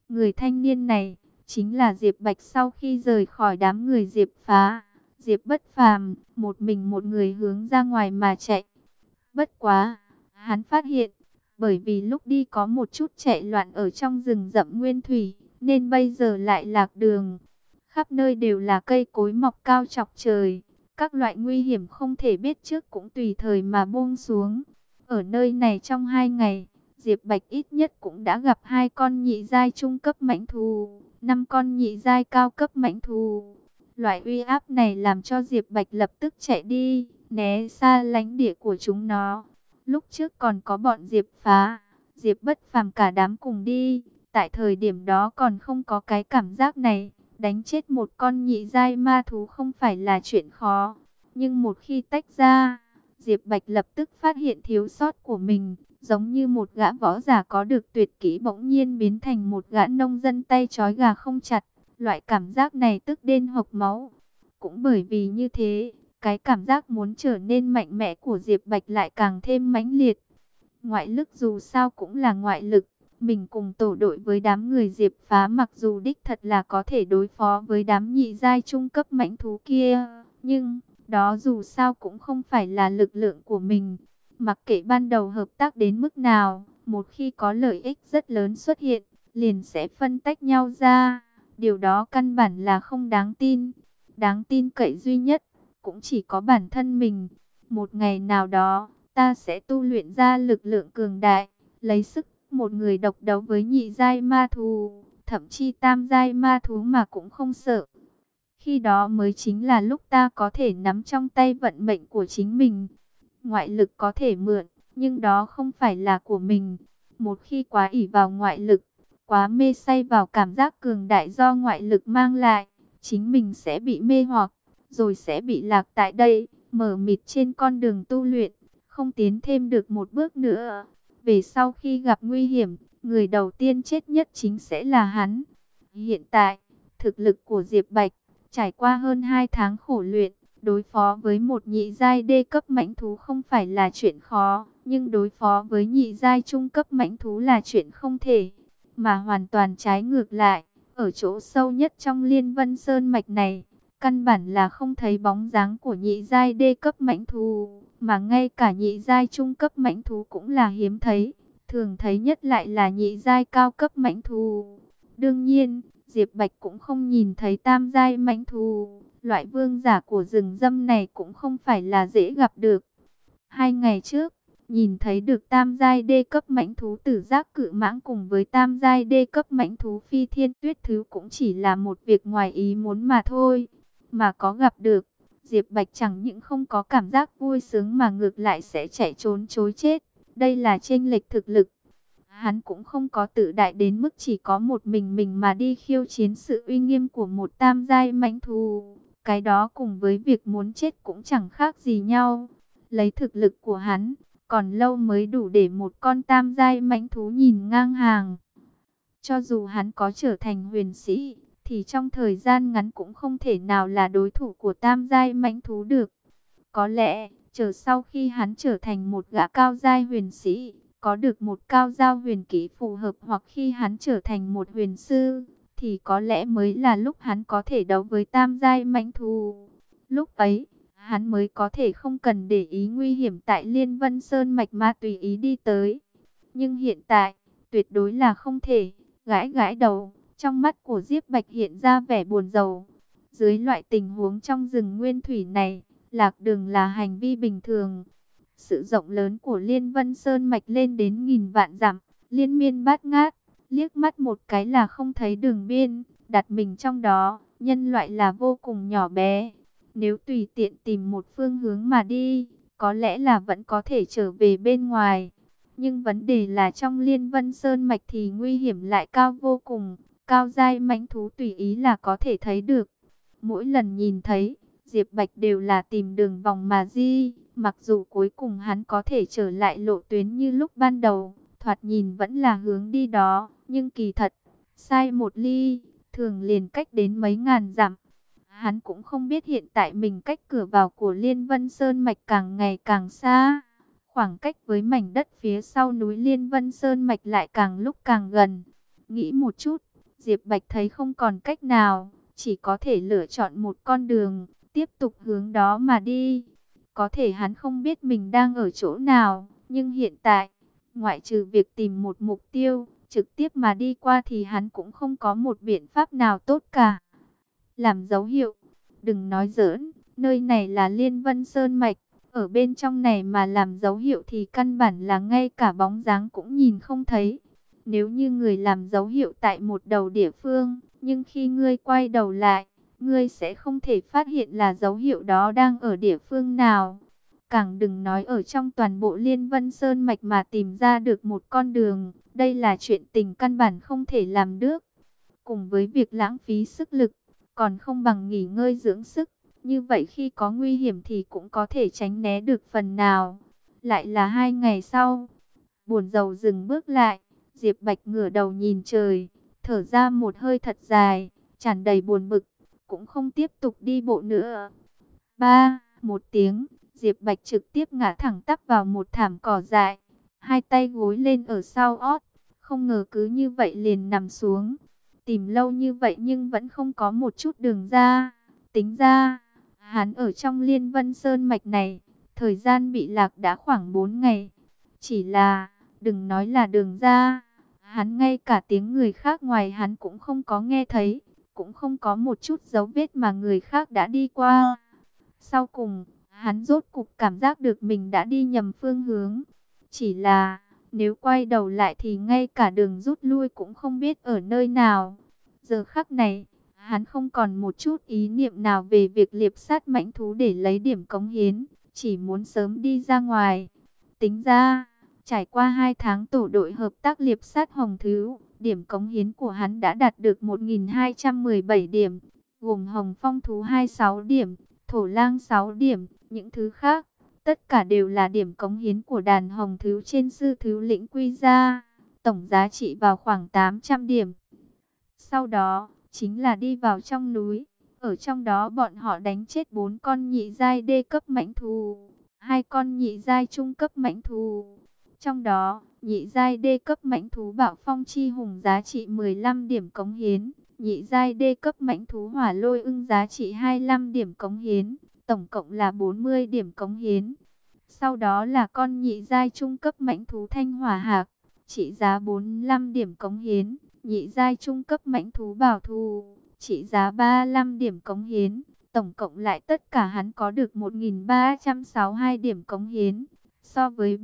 Người thanh niên này chính là Diệp Bạch sau khi rời khỏi đám người Diệp Phá. Diệp Bất Phàm một mình một người hướng ra ngoài mà chạy. Bất quá, hắn phát hiện, bởi vì lúc đi có một chút chạy loạn ở trong rừng rậm nguyên thủy, nên bây giờ lại lạc đường. Khắp nơi đều là cây cối mọc cao chọc trời, các loại nguy hiểm không thể biết trước cũng tùy thời mà buông xuống. Ở nơi này trong 2 ngày, Diệp Bạch ít nhất cũng đã gặp 2 con nhị giai trung cấp mãnh thú, 5 con nhị giai cao cấp mãnh thú. Loại uy áp này làm cho Diệp Bạch lập tức chạy đi, né xa lãnh địa của chúng nó. Lúc trước còn có bọn Diệp Phá, Diệp Bất Phàm cả đám cùng đi, tại thời điểm đó còn không có cái cảm giác này. Đánh chết một con nhị giai ma thú không phải là chuyện khó, nhưng một khi tách ra, Diệp Bạch lập tức phát hiện thiếu sót của mình, giống như một gã võ giả có được tuyệt kỹ bỗng nhiên biến thành một gã nông dân tay trói gà không chặt. Loại cảm giác này tức đến hộc máu. Cũng bởi vì như thế, cái cảm giác muốn trở nên mạnh mẽ của Diệp Bạch lại càng thêm mãnh liệt. Ngoại lực dù sao cũng là ngoại lực. Mình cùng tổ đội với đám người Diệp Phá mặc dù đích thật là có thể đối phó với đám nhị giai trung cấp mãnh thú kia, nhưng đó dù sao cũng không phải là lực lượng của mình. Mặc kệ ban đầu hợp tác đến mức nào, một khi có lợi ích rất lớn xuất hiện, liền sẽ phân tách nhau ra. Điều đó căn bản là không đáng tin. Đáng tin cậy duy nhất cũng chỉ có bản thân mình. Một ngày nào đó, ta sẽ tu luyện ra lực lượng cường đại, lấy sức một người độc đấu với nhị giai ma thú, thậm chí tam giai ma thú mà cũng không sợ. Khi đó mới chính là lúc ta có thể nắm trong tay vận mệnh của chính mình. Ngoại lực có thể mượn, nhưng đó không phải là của mình. Một khi quá ỷ vào ngoại lực, quá mê say vào cảm giác cường đại do ngoại lực mang lại, chính mình sẽ bị mê hoặc, rồi sẽ bị lạc tại đây, mờ mịt trên con đường tu luyện, không tiến thêm được một bước nữa. Về sau khi gặp nguy hiểm, người đầu tiên chết nhất chính sẽ là hắn. Hiện tại, thực lực của Diệp Bạch, trải qua hơn 2 tháng khổ luyện, đối phó với một nhị giai đê cấp mãnh thú không phải là chuyện khó, nhưng đối phó với nhị giai trung cấp mãnh thú là chuyện không thể. Mà hoàn toàn trái ngược lại, ở chỗ sâu nhất trong Liên Vân Sơn mạch này, căn bản là không thấy bóng dáng của nhị giai đê cấp mãnh thú, mà ngay cả nhị giai trung cấp mãnh thú cũng là hiếm thấy, thường thấy nhất lại là nhị giai cao cấp mãnh thú. Đương nhiên, Diệp Bạch cũng không nhìn thấy tam giai mãnh thú, loại vương giả của rừng râm này cũng không phải là dễ gặp được. 2 ngày trước, nhìn thấy được tam giai đê cấp mãnh thú tử giác cự mãng cùng với tam giai đê cấp mãnh thú phi thiên tuyết thứ cũng chỉ là một việc ngoài ý muốn mà thôi. Mà có gặp được, Diệp Bạch chẳng những không có cảm giác vui sướng mà ngược lại sẽ chạy trốn chối chết. Đây là chênh lệch thực lực. Hắn cũng không có tự đại đến mức chỉ có một mình mà đi khiêu chiến sự uy nghiêm của một tam giai mãnh thú. Cái đó cùng với việc muốn chết cũng chẳng khác gì nhau. Lấy thực lực của hắn, còn lâu mới đủ để một con tam giai mãnh thú nhìn ngang hàng. Cho dù hắn có trở thành huyền sĩ, thì trong thời gian ngắn cũng không thể nào là đối thủ của tam giai mãnh thú được. Có lẽ, chờ sau khi hắn trở thành một gã cao giai huyền sĩ, có được một cao giao huyền kỹ phù hợp, hoặc khi hắn trở thành một huyền sư, thì có lẽ mới là lúc hắn có thể đấu với tam giai mãnh thú. Lúc ấy, hắn mới có thể không cần để ý nguy hiểm tại Liên Vân Sơn mạch mà tùy ý đi tới. Nhưng hiện tại, tuyệt đối là không thể. Gãi gãi đầu, trong mắt của Diệp Bạch hiện ra vẻ buồn rầu. Dưới loại tình huống trong rừng nguyên thủy này, lạc đường là hành vi bình thường. Sự rộng lớn của Liên Vân Sơn mạch lên đến nghìn vạn dặm, liên miên bát ngát, liếc mắt một cái là không thấy đường biên, đặt mình trong đó, nhân loại là vô cùng nhỏ bé. Nếu tùy tiện tìm một phương hướng mà đi, có lẽ là vẫn có thể trở về bên ngoài. Nhưng vấn đề là trong Liên Vân Sơn mạch thì nguy hiểm lại cao vô cùng, cao giai mãnh thú tùy ý là có thể thấy được. Mỗi lần nhìn thấy, Diệp Bạch đều là tìm đường vòng mà đi, mặc dù cuối cùng hắn có thể trở lại lộ tuyến như lúc ban đầu, thoạt nhìn vẫn là hướng đi đó, nhưng kỳ thật, sai một ly, thường liền cách đến mấy ngàn dặm. Hắn cũng không biết hiện tại mình cách cửa vào của Liên Vân Sơn mạch càng ngày càng xa. Khoảng cách với mảnh đất phía sau núi Liên Vân Sơn mạch lại càng lúc càng gần. Nghĩ một chút, Diệp Bạch thấy không còn cách nào, chỉ có thể lựa chọn một con đường, tiếp tục hướng đó mà đi. Có thể hắn không biết mình đang ở chỗ nào, nhưng hiện tại, ngoại trừ việc tìm một mục tiêu, trực tiếp mà đi qua thì hắn cũng không có một biện pháp nào tốt cả. Làm dấu hiệu, đừng nói giỡn, nơi này là Liên Vân Sơn Mạch, ở bên trong này mà làm dấu hiệu thì căn bản là ngay cả bóng dáng cũng nhìn không thấy. Nếu như người làm dấu hiệu tại một đầu địa phương, nhưng khi ngươi quay đầu lại, ngươi sẽ không thể phát hiện là dấu hiệu đó đang ở địa phương nào. Càng đừng nói ở trong toàn bộ Liên Vân Sơn Mạch mà tìm ra được một con đường, đây là chuyện tình căn bản không thể làm được. Cùng với việc lãng phí sức lực, còn không bằng nghỉ ngơi dưỡng sức. Như vậy khi có nguy hiểm thì cũng có thể tránh né được phần nào. Lại là 2 ngày sau, buồn rầu dừng bước lại, Diệp Bạch ngửa đầu nhìn trời, thở ra một hơi thật dài, tràn đầy buồn bực, cũng không tiếp tục đi bộ nữa. Một tiếng, Diệp Bạch trực tiếp ngã thẳng tắp vào một thảm cỏ dại, hai tay gối lên ở sau ót, không ngờ cứ như vậy liền nằm xuống. Tìm lâu như vậy nhưng vẫn không có một chút đường ra. Tính ra, hắn ở trong Liên Vân Sơn Mạch này, thời gian bị lạc đã khoảng 4 ngày. Chỉ là, đừng nói là đường ra, hắn ngay cả tiếng người khác ngoài hắn cũng không có nghe thấy, cũng không có một chút dấu vết mà người khác đã đi qua. Sau cùng, hắn rốt cục cảm giác được mình đã đi nhầm phương hướng. Chỉ là, nếu quay đầu lại thì ngay cả đường rút lui cũng không biết ở nơi nào. Giờ khắc này, hắn không còn một chút ý niệm nào về việc liệp sát mãnh thú để lấy điểm cống hiến, chỉ muốn sớm đi ra ngoài. Tính ra, trải qua 2 tháng tổ đội hợp tác liệp sát hồng thú, điểm cống hiến của hắn đã đạt được 1217 điểm, gồm hồng phong thú 26 điểm, thổ lang 6 điểm, những thứ khác, tất cả đều là điểm cống hiến của đàn hồng thú trên sư thú lĩnh quy ra, tổng giá trị vào khoảng 800 điểm. Sau đó, chính là đi vào trong núi, ở trong đó bọn họ đánh chết 4 con nhị giai đê cấp mãnh thú, 2 con nhị giai trung cấp mãnh thú. Trong đó, nhị giai đê cấp mãnh thú Bạo Phong Chi Hùng giá trị 15 điểm cống hiến, nhị giai đê cấp mãnh thú Hỏa Lôi Ưng giá trị 25 điểm cống hiến, tổng cộng là 40 điểm cống hiến. Sau đó là con nhị giai trung cấp mãnh thú Thanh Hỏa Hạc, trị giá 45 điểm cống hiến, nhị giai trung cấp mãnh thú Bảo Thù, trị giá 35 điểm cống hiến. Tổng cộng lại tất cả hắn có được 1362 điểm cống hiến. So với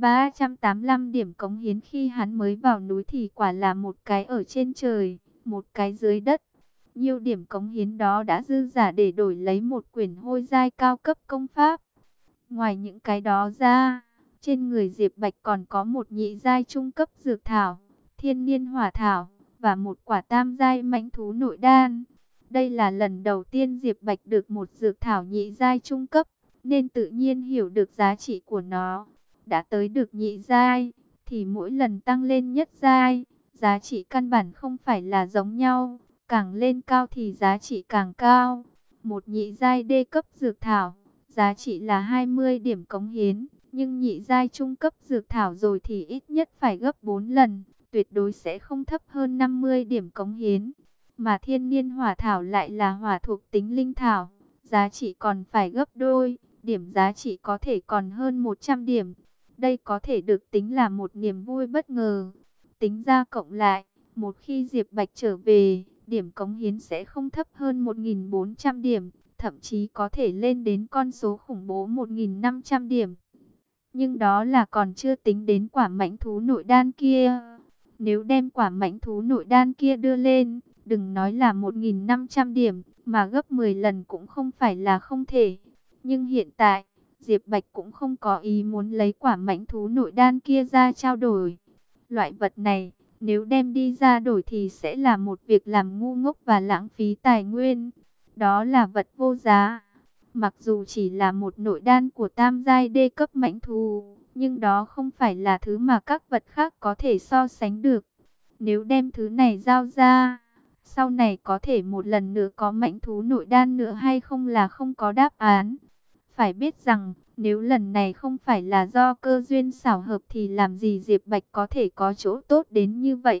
385 điểm cống hiến khi hắn mới vào núi thì quả là một cái ở trên trời, một cái dưới đất. Nhiều điểm cống hiến đó đã dư giả để đổi lấy một quyển hôi giai cao cấp công pháp. Ngoài những cái đó ra, trên người Diệp Bạch còn có một nhị giai trung cấp dược thảo, thiên niên hỏa thảo và một quả tam giai mãnh thú nội đan. Đây là lần đầu tiên Diệp Bạch được một dược thảo nhị giai trung cấp, nên tự nhiên hiểu được giá trị của nó. Đã tới được nhị giai, thì mỗi lần tăng lên nhất giai, giá trị căn bản không phải là giống nhau, càng lên cao thì giá trị càng cao. Một nhị giai đê cấp dược thảo, giá trị là 20 điểm cống hiến, nhưng nhị giai trung cấp dược thảo rồi thì ít nhất phải gấp 4 lần, tuyệt đối sẽ không thấp hơn 50 điểm cống hiến. Mà thiên niên hỏa thảo lại là hỏa thuộc tính linh thảo, giá trị còn phải gấp đôi, điểm giá trị có thể còn hơn 100 điểm. Đây có thể được tính là một niềm vui bất ngờ. Tính ra cộng lại, một khi Diệp Bạch trở về, điểm cống hiến sẽ không thấp hơn 1400 điểm, thậm chí có thể lên đến con số khủng bố 1500 điểm. Nhưng đó là còn chưa tính đến quả mãnh thú nội đan kia. Nếu đem quả mãnh thú nội đan kia đưa lên, đừng nói là 1500 điểm, mà gấp 10 lần cũng không phải là không thể. Nhưng hiện tại, Diệp Bạch cũng không có ý muốn lấy quả mãnh thú nội đan kia ra trao đổi. Loại vật này, nếu đem đi ra đổi thì sẽ là một việc làm ngu ngốc và lãng phí tài nguyên. Đó là vật vô giá. Mặc dù chỉ là một nội đan của tam giai đê cấp mãnh thú, nhưng đó không phải là thứ mà các vật khác có thể so sánh được. Nếu đem thứ này giao ra, sau này có thể một lần nữa có mãnh thú nội đan nữa hay không là không có đáp án. Phải biết rằng, nếu lần này không phải là do cơ duyên xảo hợp thì làm gì Diệp Bạch có thể có chỗ tốt đến như vậy.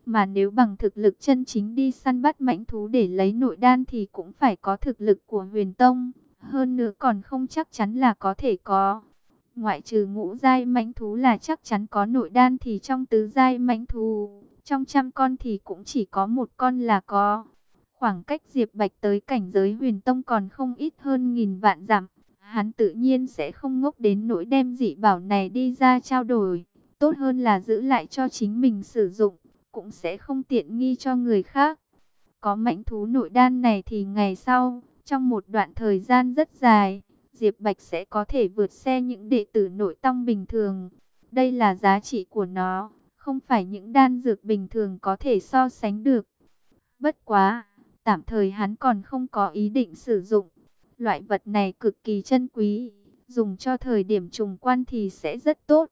Mà nếu bằng thực lực chân chính đi săn bắt mãnh thú để lấy nội đan thì cũng phải có thực lực của Huyền Tông. Hơn nữa còn không chắc chắn là có thể có. Ngoại trừ ngũ giai mãnh thú là chắc chắn có nội đan thì trong tứ giai mãnh thú, trong 100 con thì cũng chỉ có một con là có. Khoảng cách Diệp Bạch tới cảnh giới Huyền Tông còn không ít hơn nghìn vạn dặm. Hắn tự nhiên sẽ không ngốc đến nỗi đem dị bảo này đi ra trao đổi. Tốt hơn là giữ lại cho chính mình sử dụng, cũng sẽ không tiện nghi cho người khác. Có mãnh thú nội đan này thì ngày sau, trong một đoạn thời gian rất dài, Diệp Bạch sẽ có thể vượt xe những đệ tử nội tông bình thường. Đây là giá trị của nó, không phải những đan dược bình thường có thể so sánh được. Bất quá, tạm thời hắn còn không có ý định sử dụng. Loại vật này cực kỳ chân quý, dùng cho thời điểm trùng quan thì sẽ rất tốt.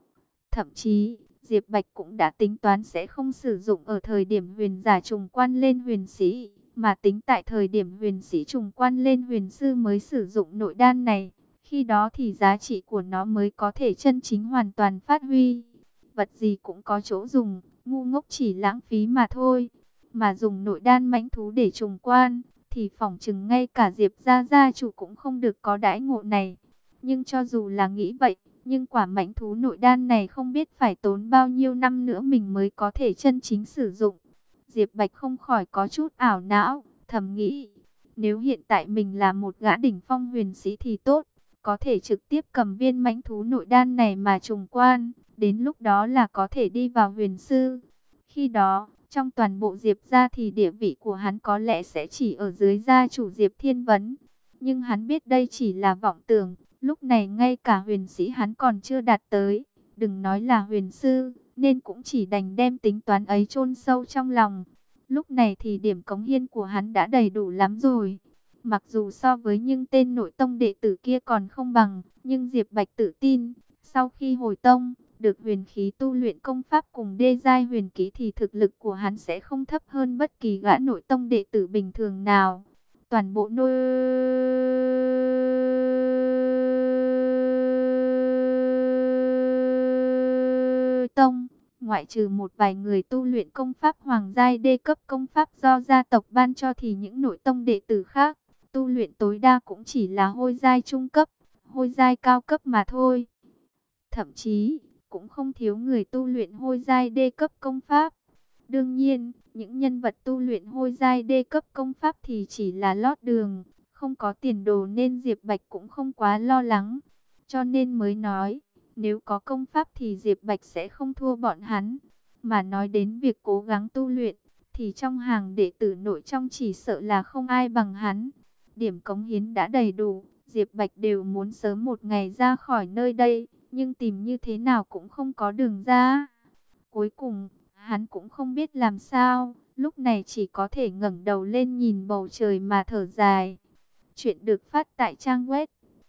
Thậm chí, Diệp Bạch cũng đã tính toán sẽ không sử dụng ở thời điểm huyền giả trùng quan lên huyền sĩ, mà tính tại thời điểm huyền sĩ trùng quan lên huyền sư mới sử dụng nội đan này. Khi đó thì giá trị của nó mới có thể chân chính hoàn toàn phát huy. Vật gì cũng có chỗ dùng, ngu ngốc chỉ lãng phí mà thôi. Mà dùng nội đan mãnh thú để trùng quan, thì phỏng chừng ngay cả Diệp gia chủ cũng không được có đãi ngộ này. Nhưng cho dù là nghĩ vậy, nhưng quả mãnh thú nội đan này không biết phải tốn bao nhiêu năm nữa mình mới có thể chân chính sử dụng. Diệp Bạch không khỏi có chút ảo não, thầm nghĩ, nếu hiện tại mình là một gã đỉnh phong huyền sĩ thì tốt, có thể trực tiếp cầm viên mãnh thú nội đan này mà trùng quan, đến lúc đó là có thể đi vào huyền sư. Khi đó, trong toàn bộ Diệp gia thì địa vị của hắn có lẽ sẽ chỉ ở dưới gia chủ Diệp Thiên Vấn. Nhưng hắn biết đây chỉ là vọng tưởng, lúc này ngay cả huyền sĩ hắn còn chưa đạt tới, đừng nói là huyền sư, nên cũng chỉ đành đem tính toán ấy chôn sâu trong lòng. Lúc này thì điểm cống hiến của hắn đã đầy đủ lắm rồi. Mặc dù so với những tên nội tông đệ tử kia còn không bằng, nhưng Diệp Bạch tự tin, sau khi hồi tông, được huyền khí tu luyện công pháp cùng đê giai huyền kỹ thì thực lực của hắn sẽ không thấp hơn bất kỳ gã nội tông đệ tử bình thường nào. Toàn bộ nội tông, ngoại trừ một vài người tu luyện công pháp hoàng giai đê cấp công pháp do gia tộc ban cho thì những nội tông đệ tử khác, tu luyện tối đa cũng chỉ là hôi giai trung cấp, hôi giai cao cấp mà thôi. Thậm chí, cũng không thiếu người tu luyện hôi giai đê cấp công pháp. Đương nhiên, những nhân vật tu luyện hôi giai đê cấp công pháp thì chỉ là lót đường, không có tiền đồ nên Diệp Bạch cũng không quá lo lắng. Cho nên mới nói, nếu có công pháp thì Diệp Bạch sẽ không thua bọn hắn. Mà nói đến việc cố gắng tu luyện, thì trong hàng đệ tử nội trong chỉ sợ là không ai bằng hắn. Điểm cống hiến đã đầy đủ, Diệp Bạch đều muốn sớm một ngày ra khỏi nơi đây, nhưng tìm như thế nào cũng không có đường ra. Cuối cùng, hắn cũng không biết làm sao, lúc này chỉ có thể ngẩng đầu lên nhìn bầu trời mà thở dài. Chuyện được phát tại trang web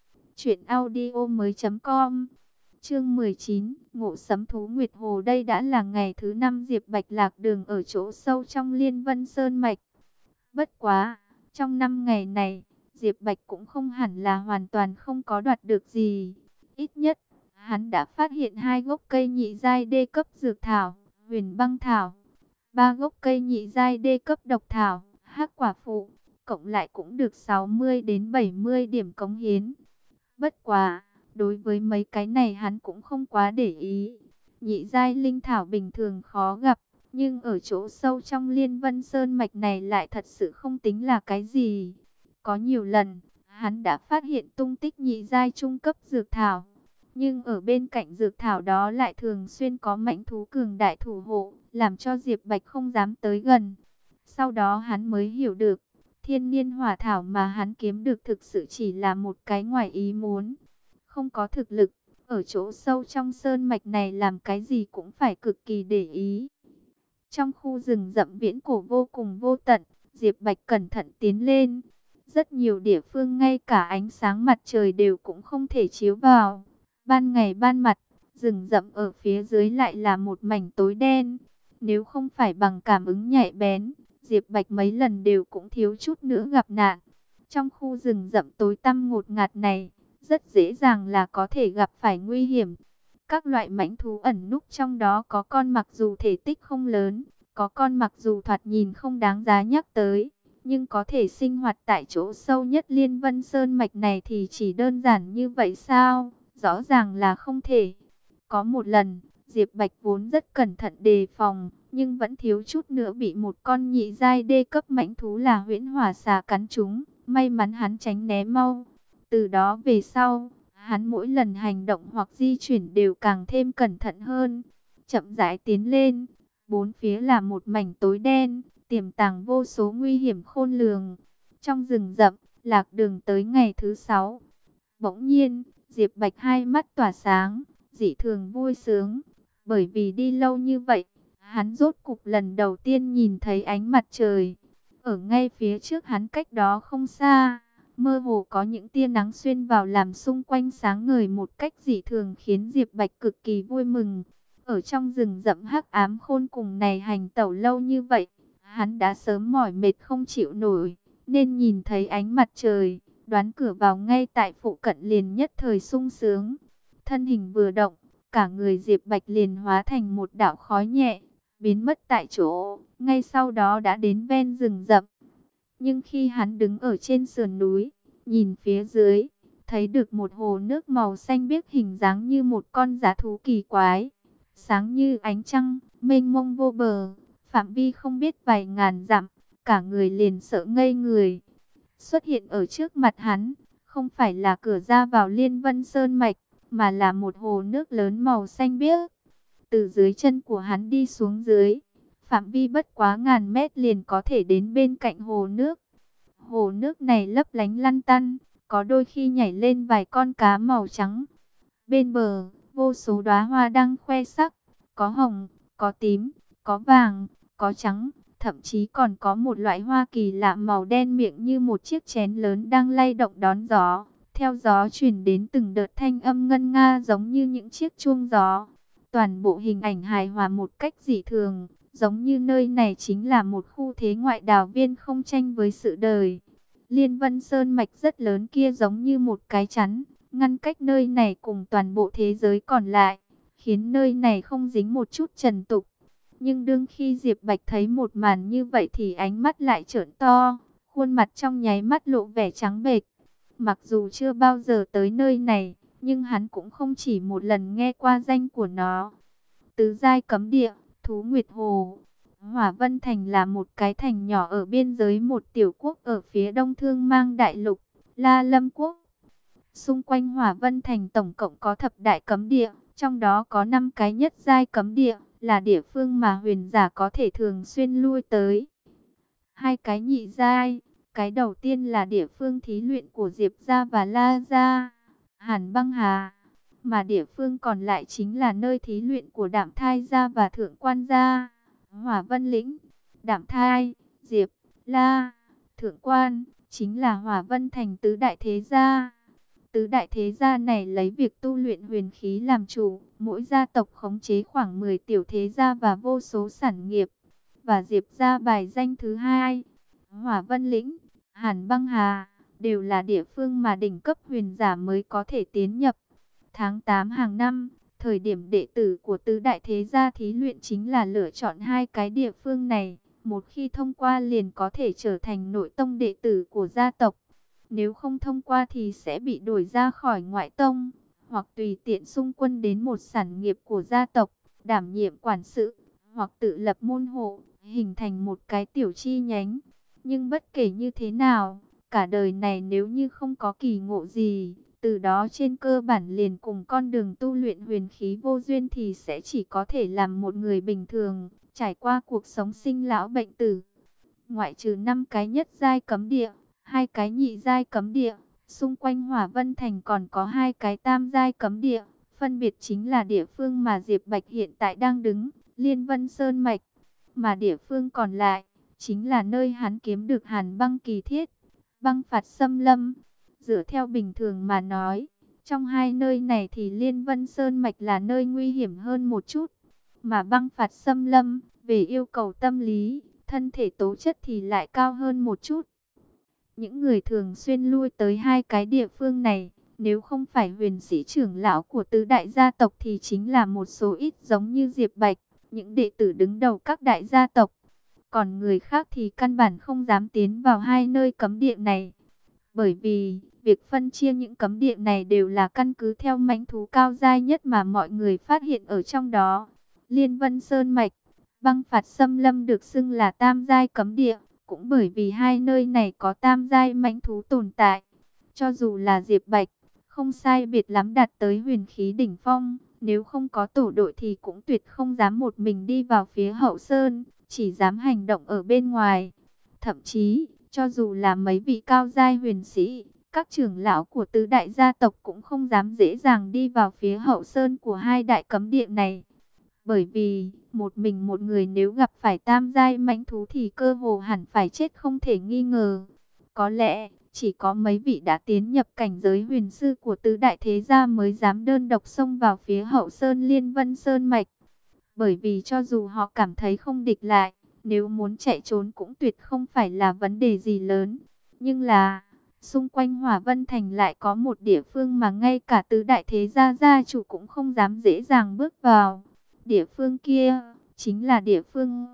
truyệnaudiomoi.com. Chương 19, Ngộ Sấm Thú Nguyệt Hồ. Đây đã là ngày thứ 5 Diệp Bạch lạc đường ở chỗ sâu trong Liên Vân Sơn mạch. Bất quá, trong 5 ngày này, Diệp Bạch cũng không hẳn là hoàn toàn không có đoạt được gì. Ít nhất, hắn đã phát hiện 2 gốc cây nhị giai đê cấp dược thảo, Huyền Băng thảo, 3 gốc cây nhị giai đê cấp độc thảo, Hắc quả phụ, cộng lại cũng được 60 đến 70 điểm cống hiến. Bất quá, đối với mấy cái này hắn cũng không quá để ý. Nhị giai linh thảo bình thường khó gặp, nhưng ở chỗ sâu trong Liên Vân Sơn mạch này lại thật sự không tính là cái gì. Có nhiều lần, hắn đã phát hiện tung tích nhị giai trung cấp dược thảo, nhưng ở bên cạnh dược thảo đó lại thường xuyên có mãnh thú cường đại thủ hộ, làm cho Diệp Bạch không dám tới gần. Sau đó hắn mới hiểu được, thiên niên hỏa thảo mà hắn kiếm được thực sự chỉ là một cái ngoài ý muốn. Không có thực lực, ở chỗ sâu trong sơn mạch này làm cái gì cũng phải cực kỳ để ý. Trong khu rừng rậm viễn cổ vô cùng vô tận, Diệp Bạch cẩn thận tiến lên. Rất nhiều địa phương ngay cả ánh sáng mặt trời đều cũng không thể chiếu vào. Ban ngày ban mặt, rừng rậm ở phía dưới lại là một mảnh tối đen. Nếu không phải bằng cảm ứng nhạy bén, Diệp Bạch mấy lần đều cũng thiếu chút nữa gặp nạn. Trong khu rừng rậm tối tăm ngột ngạt này, rất dễ dàng là có thể gặp phải nguy hiểm. Các loại mãnh thú ẩn núp trong đó có con mặc dù thể tích không lớn, Có con mặc dù thoạt nhìn không đáng giá nhắc tới, nhưng có thể sinh hoạt tại chỗ sâu nhất Liên Vân Sơn mạch này thì chỉ đơn giản như vậy sao? Rõ ràng là không thể. Có một lần, Diệp Bạch vốn rất cẩn thận đề phòng, nhưng vẫn thiếu chút nữa bị một con nhị giai đê cấp mãnh thú là Huyễn Hỏa Xà cắn trúng. May mắn hắn tránh né mau. Từ đó về sau, hắn mỗi lần hành động hoặc di chuyển đều càng thêm cẩn thận hơn. Chậm rãi tiến lên, bốn phía là một mảnh tối đen, tiềm tàng vô số nguy hiểm khôn lường. Trong rừng rậm, lạc đường tới ngày thứ 6. Bỗng nhiên, Diệp Bạch hai mắt tỏa sáng, dị thường vui sướng. Bởi vì đi lâu như vậy, hắn rốt cục lần đầu tiên nhìn thấy ánh mặt trời. Ở ngay phía trước hắn cách đó không xa, mơ hồ có những tia nắng xuyên vào làm xung quanh sáng ngời một cách dị thường khiến Diệp Bạch cực kỳ vui mừng. Ở trong rừng rậm hắc ám khôn cùng này hành tẩu lâu như vậy, hắn đã sớm mỏi mệt không chịu nổi, nên nhìn thấy ánh mặt trời, đoán cửa vào ngay tại phụ cận liền nhất thời sung sướng. Thân hình vừa động, cả người Diệp Bạch liền hóa thành một đạo khói nhẹ, biến mất tại chỗ, ngay sau đó đã đến ven rừng rậm. Nhưng khi hắn đứng ở trên sườn núi, nhìn phía dưới, thấy được một hồ nước màu xanh biếc hình dáng như một con dã thú kỳ quái, sáng như ánh trăng, mênh mông vô bờ, phạm vi không biết vài ngàn dặm, cả người liền sợ ngây người. Xuất hiện ở trước mặt hắn, không phải là cửa ra vào Liên Vân Sơn mạch, mà là một hồ nước lớn màu xanh biếc. Từ dưới chân của hắn đi xuống dưới, phạm vi bất quá ngàn mét liền có thể đến bên cạnh hồ nước. Hồ nước này lấp lánh lăn tăn, có đôi khi nhảy lên vài con cá màu trắng. Bên bờ, vô số đóa hoa đang khoe sắc, có hồng, có tím, có vàng, có trắng, thậm chí còn có một loại hoa kỳ lạ màu đen miệng như một chiếc chén lớn đang lay động đón gió. Theo gió truyền đến từng đợt thanh âm ngân nga giống như những chiếc chuông gió. Toàn bộ hình ảnh hài hòa một cách dị thường, giống như nơi này chính là một khu thế ngoại đào viên không tranh với sự đời. Liên Vân Sơn mạch rất lớn kia giống như một cái chắn, ngăn cách nơi này cùng toàn bộ thế giới còn lại, khiến nơi này không dính một chút trần tục. Nhưng đương khi Diệp Bạch thấy một màn như vậy thì ánh mắt lại trợn to, khuôn mặt trong nháy mắt lộ vẻ trắng bệch. Mặc dù chưa bao giờ tới nơi này, nhưng hắn cũng không chỉ một lần nghe qua danh của nó. Tứ giai cấm địa, Thú Nguyệt Hồ. Hỏa Vân Thành là một cái thành nhỏ ở biên giới một tiểu quốc ở phía đông Thương Mang Đại Lục, La Lâm Quốc. Xung quanh Hỏa Vân Thành tổng cộng có thập đại cấm địa, trong đó có 5 cái nhất giai cấm địa, là địa phương mà huyền giả có thể thường xuyên lui tới. 2 cái nhị giai, cái đầu tiên là địa phương thí luyện của Diệp gia và La gia, Hàn Băng Hà, mà địa phương còn lại chính là nơi thí luyện của Đạm Thai gia và Thượng Quan gia, Hỏa Vân Lĩnh. Đạm Thai, Diệp, La, Thượng Quan chính là Hỏa Vân Thành tứ đại thế gia. Tứ đại thế gia này lấy việc tu luyện huyền khí làm chủ, mỗi gia tộc khống chế khoảng 10 tiểu thế gia và vô số sản nghiệp. Và Diệp gia bài danh thứ 2, Hỏa Vân Lĩnh, Hàn Băng Hà, đều là địa phương mà đỉnh cấp huyền giả mới có thể tiến nhập. Tháng 8 hàng năm, thời điểm đệ tử của tứ đại thế gia thí luyện chính là lựa chọn 2 cái địa phương này. Một khi thông qua liền có thể trở thành nội tông đệ tử của gia tộc. Nếu không thông qua thì sẽ bị đuổi ra khỏi ngoại tông, hoặc tùy tiện xung quân đến một sản nghiệp của gia tộc, đảm nhiệm quản sự, hoặc tự lập môn hộ, hình thành một cái tiểu chi nhánh. Nhưng bất kể như thế nào, cả đời này nếu như không có kỳ ngộ gì, từ đó trên cơ bản liền cùng con đường tu luyện huyền khí vô duyên thì sẽ chỉ có thể làm một người bình thường, trải qua cuộc sống sinh lão bệnh tử. Ngoại trừ 5 cái nhất giai cấm địa, 2 cái nhị giai cấm địa, xung quanh Hỏa Vân Thành còn có 2 cái tam giai cấm địa, phân biệt chính là địa phương mà Diệp Bạch hiện tại đang đứng, Liên Vân Sơn mạch, mà địa phương còn lại chính là nơi hắn kiếm được Hàn Băng Kỳ Thiết, Băng Phạt Xâm Lâm. Dựa theo bình thường mà nói, trong hai nơi này thì Liên Vân Sơn mạch là nơi nguy hiểm hơn một chút, mà Băng Phạt Xâm Lâm về yêu cầu tâm lý, thân thể tố chất thì lại cao hơn một chút. Những người thường xuyên lui tới 2 cái địa phương này, nếu không phải huyền sĩ trưởng lão của tứ đại gia tộc thì chính là một số ít giống như Diệp Bạch, những đệ tử đứng đầu các đại gia tộc. Còn người khác thì căn bản không dám tiến vào hai nơi cấm địa này. Bởi vì, việc phân chia những cấm địa này đều là căn cứ theo mãnh thú cao giai nhất mà mọi người phát hiện ở trong đó. Liên Vân Sơn Mạch, Băng Phạt Xâm Lâm được xưng là tam giai cấm địa, cũng bởi vì hai nơi này có tam giai mãnh thú tồn tại. Cho dù là Diệp Bạch, không sai biệt lắm đạt tới huyền khí đỉnh phong, nếu không có tổ đội thì cũng tuyệt không dám một mình đi vào phía hậu sơn, chỉ dám hành động ở bên ngoài. Thậm chí, cho dù là mấy vị cao giai huyền sĩ, các trưởng lão của tứ đại gia tộc cũng không dám dễ dàng đi vào phía hậu sơn của hai đại cấm địa này. Bởi vì, một mình một người nếu gặp phải tam giai mãnh thú thì cơ hồ hẳn phải chết không thể nghi ngờ. Có lẽ, chỉ có mấy vị đã tiến nhập cảnh giới huyền sư của tứ đại thế gia mới dám đơn độc xông vào phía hậu sơn Liên Vân Sơn Mạch. Bởi vì cho dù họ cảm thấy không địch lại, nếu muốn chạy trốn cũng tuyệt không phải là vấn đề gì lớn. Nhưng là, xung quanh Hỏa Vân Thành lại có một địa phương mà ngay cả tứ đại thế gia gia chủ cũng không dám dễ dàng bước vào. Địa phương kia, chính là địa phương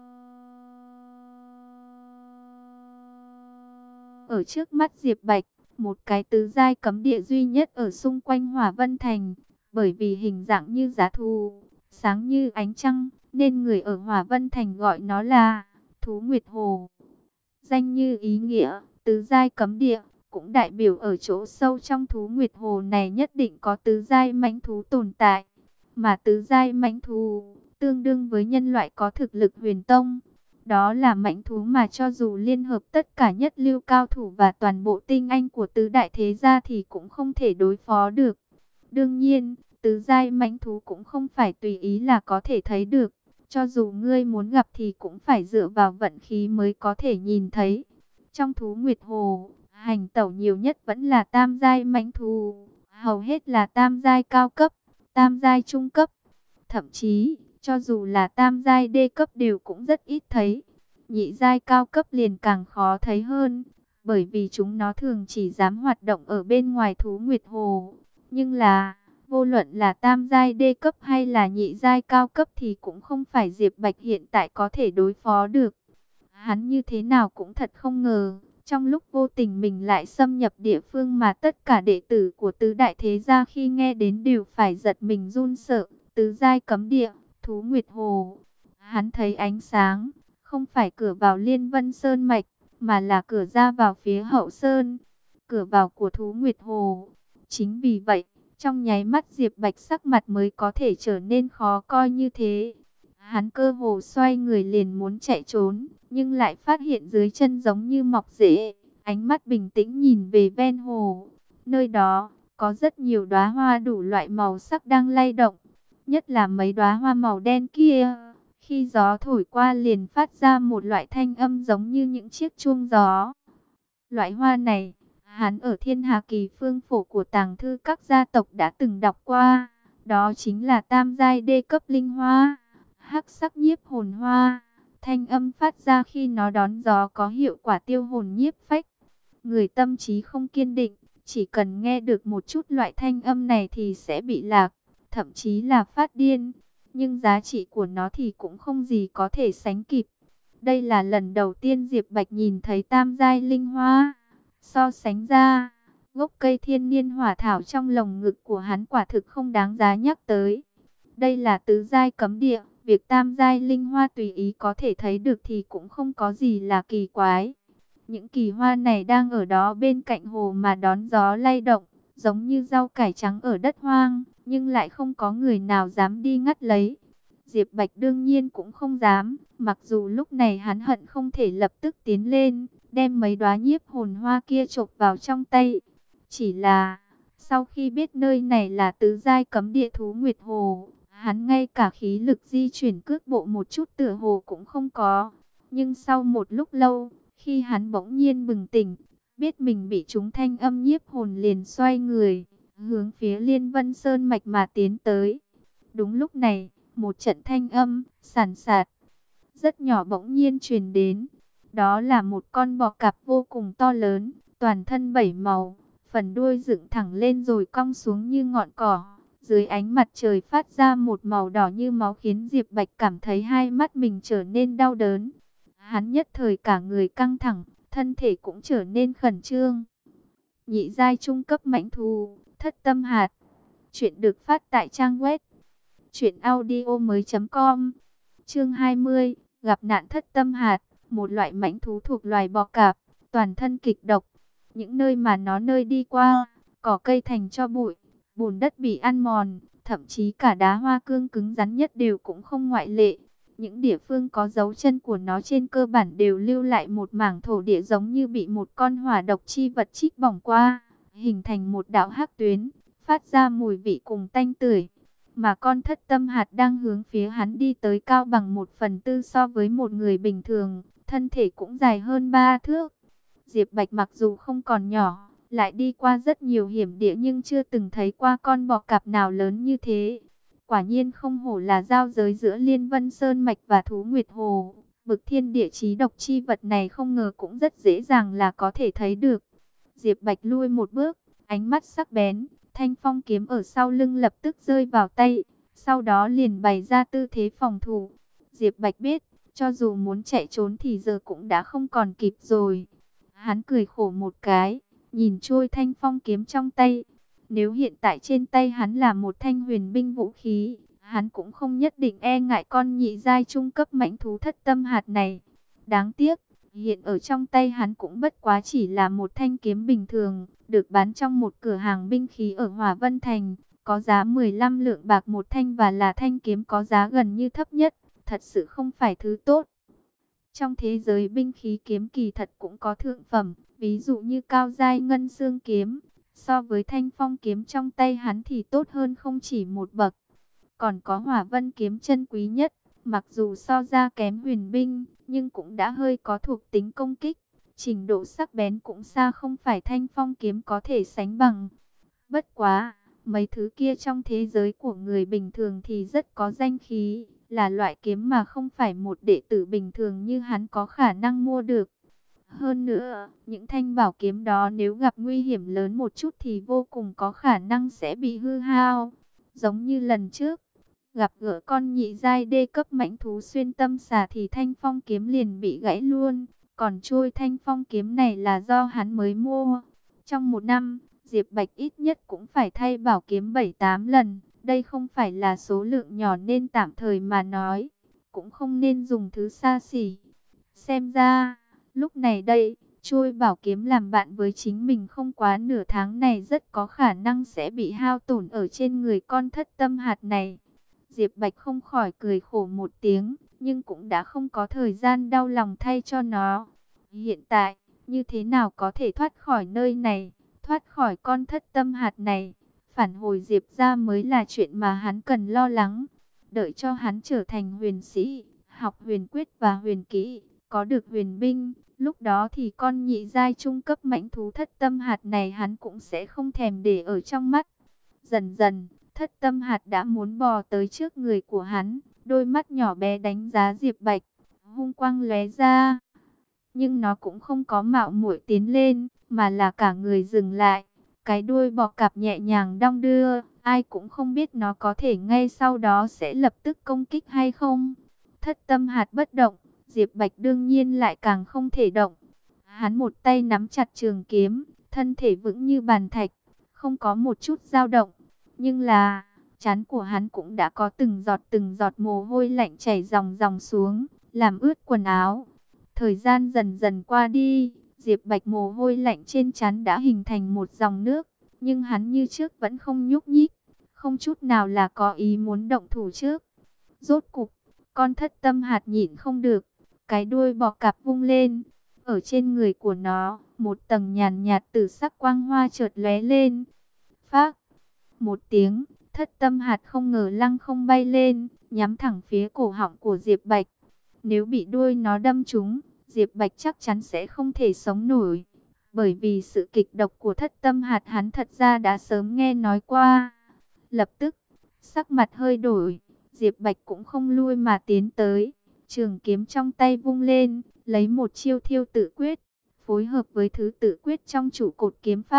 ở trước mắt Diệp Bạch, một cái tứ giai cấm địa duy nhất ở xung quanh Hỏa Vân Thành. Bởi vì hình dạng như giá thú, sáng như ánh trăng, nên người ở Hỏa Vân Thành gọi nó là Thú Nguyệt Hồ. Danh như ý nghĩa, tứ giai cấm địa, cũng đại biểu ở chỗ sâu trong Thú Nguyệt Hồ này nhất định có tứ giai mãnh thú tồn tại. Mà tứ giai mãnh thú, tương đương với nhân loại có thực lực huyền tông. Đó là mãnh thú mà cho dù liên hợp tất cả nhất lưu cao thủ và toàn bộ tinh anh của tứ đại thế gia thì cũng không thể đối phó được. Đương nhiên, tứ giai mãnh thú cũng không phải tùy ý là có thể thấy được. Cho dù ngươi muốn gặp thì cũng phải dựa vào vận khí mới có thể nhìn thấy. Trong Thú Nguyệt Hồ, hành tẩu nhiều nhất vẫn là tam giai mãnh thú, hầu hết là tam giai cao cấp, tam giai trung cấp. Thậm chí, cho dù là tam giai đê cấp đều cũng rất ít thấy. Nhị giai cao cấp liền càng khó thấy hơn, bởi vì chúng nó thường chỉ dám hoạt động ở bên ngoài Thú Nguyệt Hồ. Nhưng là, vô luận là tam giai đê cấp hay là nhị giai cao cấp thì cũng không phải Diệp Bạch hiện tại có thể đối phó được. Hắn như thế nào cũng thật không ngờ, trong lúc vô tình mình lại xâm nhập địa phương mà tất cả đệ tử của tứ đại thế gia khi nghe đến đều phải giật mình run sợ. Tứ giai cấm địa, Thú Nguyệt Hồ. Hắn thấy ánh sáng, không phải cửa vào Liên Vân Sơn Mạch, mà là cửa ra vào phía hậu sơn, cửa vào của Thú Nguyệt Hồ. Chính vì vậy, trong nháy mắt Diệp Bạch sắc mặt mới có thể trở nên khó coi như thế. Hắn cơ hồ xoay người liền muốn chạy trốn, nhưng lại phát hiện dưới chân giống như mọc rễ. Ánh mắt bình tĩnh nhìn về ven hồ. Nơi đó, có rất nhiều đóa hoa đủ loại màu sắc đang lay động. Nhất là mấy đóa hoa màu đen kia. Khi gió thổi qua liền phát ra một loại thanh âm giống như những chiếc chuông gió. Loại hoa này, hắn ở Thiên Hà Kỳ Phương phổ của tàng thư các gia tộc đã từng đọc qua. Đó chính là tam giai đê cấp linh hoa, hắc sắc nhiếp hồn hoa. Thanh âm phát ra khi nó đón gió có hiệu quả tiêu hồn nhiếp phách. Người tâm trí không kiên định, chỉ cần nghe được một chút loại thanh âm này thì sẽ bị lạc, thậm chí là phát điên. Nhưng giá trị của nó thì cũng không gì có thể sánh kịp. Đây là lần đầu tiên Diệp Bạch nhìn thấy tam giai linh hoa. So sánh ra, gốc cây thiên niên hỏa thảo trong lồng ngực của hắn quả thực không đáng giá nhắc tới. Đây là tứ giai cấm địa, việc tam giai linh hoa tùy ý có thể thấy được thì cũng không có gì là kỳ quái. Những kỳ hoa này đang ở đó bên cạnh hồ mà đón gió lay động, giống như rau cải trắng ở đất hoang, nhưng lại không có người nào dám đi ngắt lấy. Diệp Bạch đương nhiên cũng không dám, mặc dù lúc này hắn hận không thể lập tức tiến lên, đem mấy đóa nhiếp hồn hoa kia chộp vào trong tay. Chỉ là, sau khi biết nơi này là tứ giai cấm địa Thú Nguyệt Hồ, hắn ngay cả khí lực di chuyển cước bộ một chút tựa hồ cũng không có. Nhưng sau một lúc lâu, khi hắn bỗng nhiên bừng tỉnh, biết mình bị trúng thanh âm nhiếp hồn liền xoay người, hướng phía Liên Vân Sơn Mạch mà tiến tới. Đúng lúc này, một trận thanh âm, sàn sạt, rất nhỏ bỗng nhiên truyền đến. Đó là một con bò cạp vô cùng to lớn, toàn thân 7 màu, phần đuôi dựng thẳng lên rồi cong xuống như ngọn cỏ, Dưới ánh mặt trời phát ra một màu đỏ như máu khiến Diệp Bạch cảm thấy hai mắt mình trở nên đau đớn. Hắn nhất thời cả người căng thẳng, thân thể cũng trở nên khẩn trương. Nhị giai trung cấp mãnh thú, Thất Tâm Hạt. Chuyện được phát tại trang web truyệnaudiomoi.com. Chương 20, gặp nạn Thất Tâm Hạt, một loại mãnh thú thuộc loài bọ cạp, toàn thân kịch độc. Những nơi mà nó nơi đi qua, cỏ cây thành tro bụi, bùn đất bị ăn mòn, thậm chí cả đá hoa cương cứng rắn nhất đều cũng không ngoại lệ. Những địa phương có dấu chân của nó trên cơ bản đều lưu lại một mảng thổ địa giống như bị một con hỏa độc chi vật chích bỏng qua, hình thành một đạo hắc tuyến, phát ra mùi vị cùng tanh tưởi. Mà con Thất Tâm Hạt đang hướng phía hắn đi tới cao bằng 1/4 so với một người bình thường, thân thể cũng dài hơn 3 thước. Diệp Bạch mặc dù không còn nhỏ, lại đi qua rất nhiều hiểm địa nhưng chưa từng thấy qua con bọ cạp nào lớn như thế. Quả nhiên không hổ là giao giới giữa Liên Vân Sơn Mạch và Thú Nguyệt Hồ. Bực thiên địa chí độc chi vật này không ngờ cũng rất dễ dàng là có thể thấy được. Diệp Bạch lui một bước, ánh mắt sắc bén, thanh phong kiếm ở sau lưng lập tức rơi vào tay, sau đó liền bày ra tư thế phòng thủ. Diệp Bạch biết, cho dù muốn chạy trốn thì giờ cũng đã không còn kịp rồi. Hắn cười khổ một cái, nhìn trôi thanh phong kiếm trong tay. Nếu hiện tại trên tay hắn là một thanh huyền binh vũ khí, hắn cũng không nhất định e ngại con nhị giai trung cấp mãnh thú Thất Tâm Hạt này. Đáng tiếc, hiện ở trong tay hắn cũng bất quá chỉ là một thanh kiếm bình thường, được bán trong một cửa hàng binh khí ở Hòa Vân Thành, có giá 15 lượng bạc một thanh và là thanh kiếm có giá gần như thấp nhất, thật sự không phải thứ tốt. Trong thế giới binh khí kiếm kỳ thật cũng có thượng phẩm, ví dụ như cao giai ngân xương kiếm, so với thanh phong kiếm trong tay hắn thì tốt hơn không chỉ một bậc. Còn có hỏa vân kiếm chân quý nhất, mặc dù so ra kém huyền binh, nhưng cũng đã hơi có thuộc tính công kích. Trình độ sắc bén cũng xa không phải thanh phong kiếm có thể sánh bằng. Bất quá, mấy thứ kia trong thế giới của người bình thường thì rất có danh khí, là loại kiếm mà không phải một đệ tử bình thường như hắn có khả năng mua được. Hơn nữa, những thanh bảo kiếm đó nếu gặp nguy hiểm lớn một chút thì vô cùng có khả năng sẽ bị hư hao. Giống như lần trước, gặp gỡ con nhị giai đê cấp mãnh thú xuyên tâm xà thì thanh phong kiếm liền bị gãy luôn. Còn trôi thanh phong kiếm này là do hắn mới mua. Trong một năm, Diệp Bạch ít nhất cũng phải thay bảo kiếm 7-8 lần. Đây không phải là số lượng nhỏ nên tạm thời mà nói, cũng không nên dùng thứ xa xỉ. Xem ra, lúc này đây, trôi bảo kiếm làm bạn với chính mình không quá nửa tháng này rất có khả năng sẽ bị hao tổn ở trên người con Thất Tâm Hạt này. Diệp Bạch không khỏi cười khổ một tiếng, nhưng cũng đã không có thời gian đau lòng thay cho nó. Hiện tại, như thế nào có thể thoát khỏi nơi này, thoát khỏi con Thất Tâm Hạt này? Phản hồi Diệp ra mới là chuyện mà hắn cần lo lắng. Đợi cho hắn trở thành huyền sĩ, học huyền quyết và huyền kỹ, có được huyền binh, lúc đó thì con nhị giai trung cấp mãnh thú Thất Tâm Hạt này hắn cũng sẽ không thèm để ở trong mắt. Dần dần, Thất Tâm Hạt đã muốn bò tới trước người của hắn, đôi mắt nhỏ bé đánh giá Diệp Bạch, hung quang lóe ra. Nhưng nó cũng không có mạo muội tiến lên, mà là cả người dừng lại. Cái đuôi bọ cạp nhẹ nhàng đong đưa, ai cũng không biết nó có thể ngay sau đó sẽ lập tức công kích hay không. Thất Tâm Hạt bất động, Diệp Bạch đương nhiên lại càng không thể động. Hắn một tay nắm chặt trường kiếm, thân thể vững như bàn thạch, không có một chút dao động. Nhưng là, trán của hắn cũng đã có từng giọt mồ hôi lạnh chảy ròng ròng xuống, làm ướt quần áo. Thời gian dần dần qua đi, Diệp Bạch mồ hôi lạnh trên trán đã hình thành một dòng nước, nhưng hắn như trước vẫn không nhúc nhích, không chút nào là có ý muốn động thủ trước. Rốt cục, con Thất Tâm Hạt nhịn không được, cái đuôi bọ cạp vung lên, ở trên người của nó, một tầng nhàn nhạt tử sắc quang hoa chợt lóe lên. Phác, một tiếng, Thất Tâm Hạt không ngờ lăng không bay lên, nhắm thẳng phía cổ họng của Diệp Bạch. Nếu bị đuôi nó đâm trúng, Diệp Bạch chắc chắn sẽ không thể sống nổi. Bởi vì sự kịch độc của Thất Tâm Hạt hắn thật ra đã sớm nghe nói qua. Lập tức, sắc mặt hơi đổi, Diệp Bạch cũng không lui mà tiến tới. Trường kiếm trong tay vung lên, lấy một chiêu thiêu tự quyết, phối hợp với thứ tự quyết trong trụ cột kiếm pháp.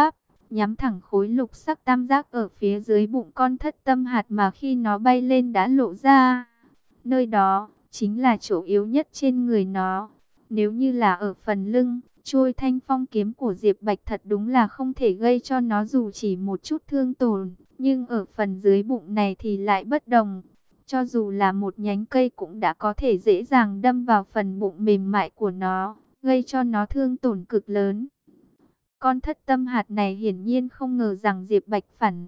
nhắm thẳng khối lục sắc tam giác ở phía dưới bụng con thất tâm hạt mà khi nó bay lên đã lộ ra. Nơi đó chính là chỗ yếu nhất trên người nó. Nếu như là ở phần lưng, trôi thanh phong kiếm của Diệp Bạch thật đúng là không thể gây cho nó dù chỉ một chút thương tổn. Nhưng ở phần dưới bụng này thì lại bất đồng. Cho dù là một nhánh cây cũng đã có thể dễ dàng đâm vào phần bụng mềm mại của nó, gây cho nó thương tổn cực lớn. Con thất tâm hạt này hiển nhiên không ngờ rằng Diệp Bạch phản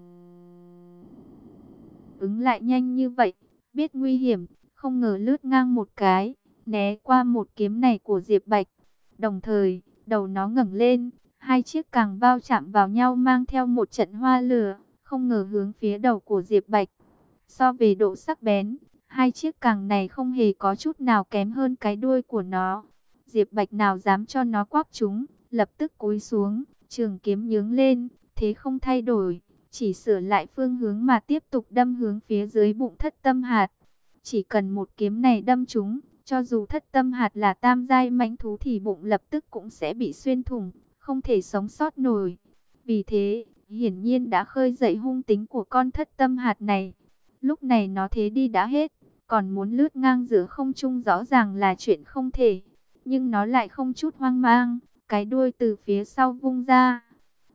ứng lại nhanh như vậy, biết nguy hiểm, không ngờ lướt ngang một cái, né qua một kiếm này của Diệp Bạch. Đồng thời, đầu nó ngẩng lên, hai chiếc càng va chạm vào nhau mang theo một trận hoa lửa, không ngờ hướng phía đầu của Diệp Bạch. So về độ sắc bén, hai chiếc càng này không hề có chút nào kém hơn cái đuôi của nó. Diệp Bạch nào dám cho nó quắp chúng, lập tức cúi xuống, trường kiếm nhướng lên, thế không thay đổi, chỉ sửa lại phương hướng mà tiếp tục đâm hướng phía dưới bụng thất tâm hạt. Chỉ cần một kiếm này đâm chúng, cho dù thất tâm hạt là tam giai mãnh thú thì bụng lập tức cũng sẽ bị xuyên thủng, không thể sống sót nổi. Vì thế, hiển nhiên đã khơi dậy hung tính của con thất tâm hạt này. Lúc này nó thế đi đã hết, còn muốn lướt ngang giữa không trung rõ ràng là chuyện không thể. Nhưng nó lại không chút hoang mang, cái đuôi từ phía sau vung ra.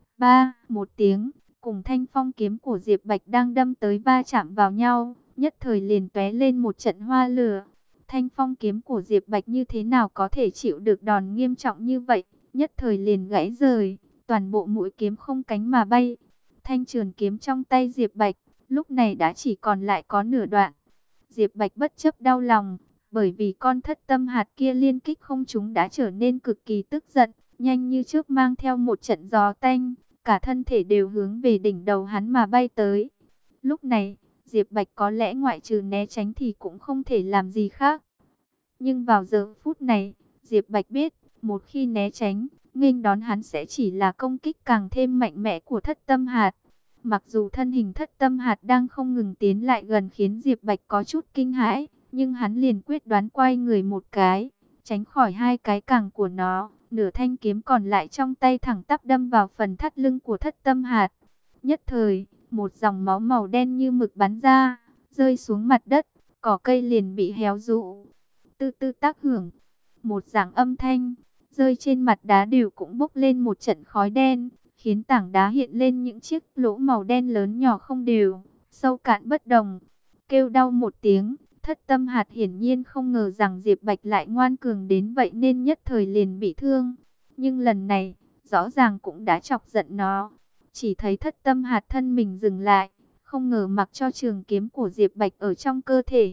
Một tiếng, cùng thanh phong kiếm của Diệp Bạch đang đâm tới va chạm vào nhau, nhất thời liền tóe lên một trận hoa lửa. Thanh phong kiếm của Diệp Bạch như thế nào có thể chịu được đòn nghiêm trọng như vậy, nhất thời liền gãy rời, toàn bộ mũi kiếm không cánh mà bay. Thanh trường kiếm trong tay Diệp Bạch lúc này đã chỉ còn lại có nửa đoạn. Diệp Bạch bất chấp đau lòng, bởi vì con thất tâm hạt kia liên kích không trúng đã trở nên cực kỳ tức giận, nhanh như trước mang theo một trận gió tanh, cả thân thể đều hướng về đỉnh đầu hắn mà bay tới. Lúc này, Diệp Bạch có lẽ ngoại trừ né tránh thì cũng không thể làm gì khác. Nhưng vào giờ phút này, Diệp Bạch biết, một khi né tránh, nghênh đón hắn sẽ chỉ là công kích càng thêm mạnh mẽ của thất tâm hạt. Mặc dù thân hình thất tâm hạt đang không ngừng tiến lại gần khiến Diệp Bạch có chút kinh hãi, nhưng hắn liền quyết đoán quay người một cái, tránh khỏi hai cái càng của nó. Nửa thanh kiếm còn lại trong tay thẳng tắp đâm vào phần thắt lưng của thất tâm hạt. Nhất thời, một dòng máu màu đen như mực bắn ra, rơi xuống mặt đất, cỏ cây liền bị héo rũ. Tư tư tác hưởng, một dáng âm thanh, rơi trên mặt đá đều cũng bốc lên một trận khói đen, khiến tảng đá hiện lên những chiếc lỗ màu đen lớn nhỏ không đều, sâu cạn bất đồng. Kêu đau một tiếng, thất tâm hạt hiển nhiên không ngờ rằng Diệp Bạch lại ngoan cường đến vậy nên nhất thời liền bị thương. Nhưng lần này, rõ ràng cũng đã chọc giận nó. Chỉ thấy thất tâm hạt thân mình dừng lại, không ngờ mặc cho trường kiếm của Diệp Bạch ở trong cơ thể.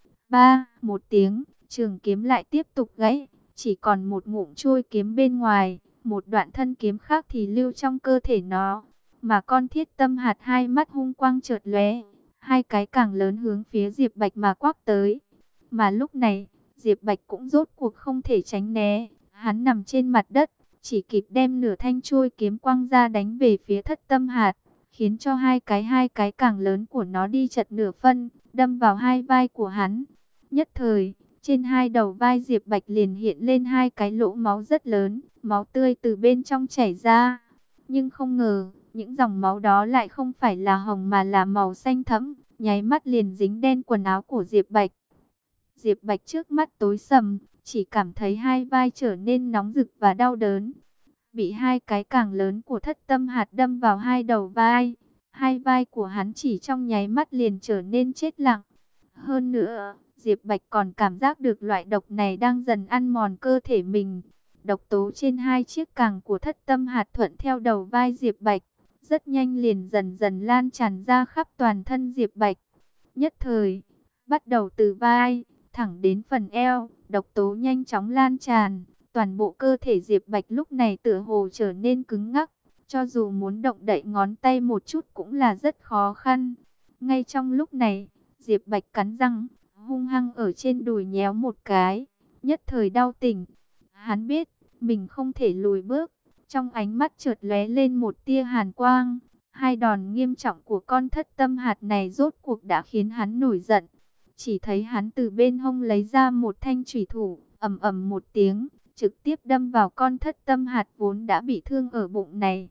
Một tiếng, trường kiếm lại tiếp tục gãy, chỉ còn một ngụm trôi kiếm bên ngoài, một đoạn thân kiếm khác thì lưu trong cơ thể nó. Mà con thiết tâm hạt hai mắt hung quang chợt lóe, hai cái càng lớn hướng phía Diệp Bạch mà quát tới. Mà lúc này, Diệp Bạch cũng rốt cuộc không thể tránh né, hắn nằm trên mặt đất, chỉ kịp đem nửa thanh trôi kiếm quăng ra đánh về phía thất tâm hạt, khiến cho hai cái càng lớn của nó đi chật nửa phân, đâm vào hai vai của hắn. Nhất thời, trên hai đầu vai Diệp Bạch liền hiện lên hai cái lỗ máu rất lớn, máu tươi từ bên trong chảy ra. Nhưng không ngờ, những dòng máu đó lại không phải là hồng mà là màu xanh thẫm, nháy mắt liền dính đen quần áo của Diệp Bạch. Diệp Bạch trước mắt tối sầm, chỉ cảm thấy hai vai trở nên nóng rực và đau đớn. Bị hai cái càng lớn của thất tâm hạt đâm vào hai đầu vai, hai vai của hắn chỉ trong nháy mắt liền trở nên chết lặng. Hơn nữa, Diệp Bạch còn cảm giác được loại độc này đang dần ăn mòn cơ thể mình. Độc tố trên hai chiếc càng của thất tâm hạt thuận theo đầu vai Diệp Bạch, rất nhanh liền dần dần lan tràn ra khắp toàn thân Diệp Bạch. Nhất thời, bắt đầu từ vai, thẳng đến phần eo, độc tố nhanh chóng lan tràn. Toàn bộ cơ thể Diệp Bạch lúc này tựa hồ trở nên cứng ngắc, cho dù muốn động đậy ngón tay một chút cũng là rất khó khăn. Ngay trong lúc này, Diệp Bạch cắn răng, hung hăng ở trên đùi nhéo một cái, nhất thời đau tỉnh. Hắn biết, mình không thể lùi bước, trong ánh mắt chợt lóe lên một tia hàn quang. Hai đòn nghiêm trọng của con thất tâm hạt này rốt cuộc đã khiến hắn nổi giận. Chỉ thấy hắn từ bên hông lấy ra một thanh chủy thủ, ầm ầm một tiếng, trực tiếp đâm vào con thất tâm hạt vốn đã bị thương ở bụng này.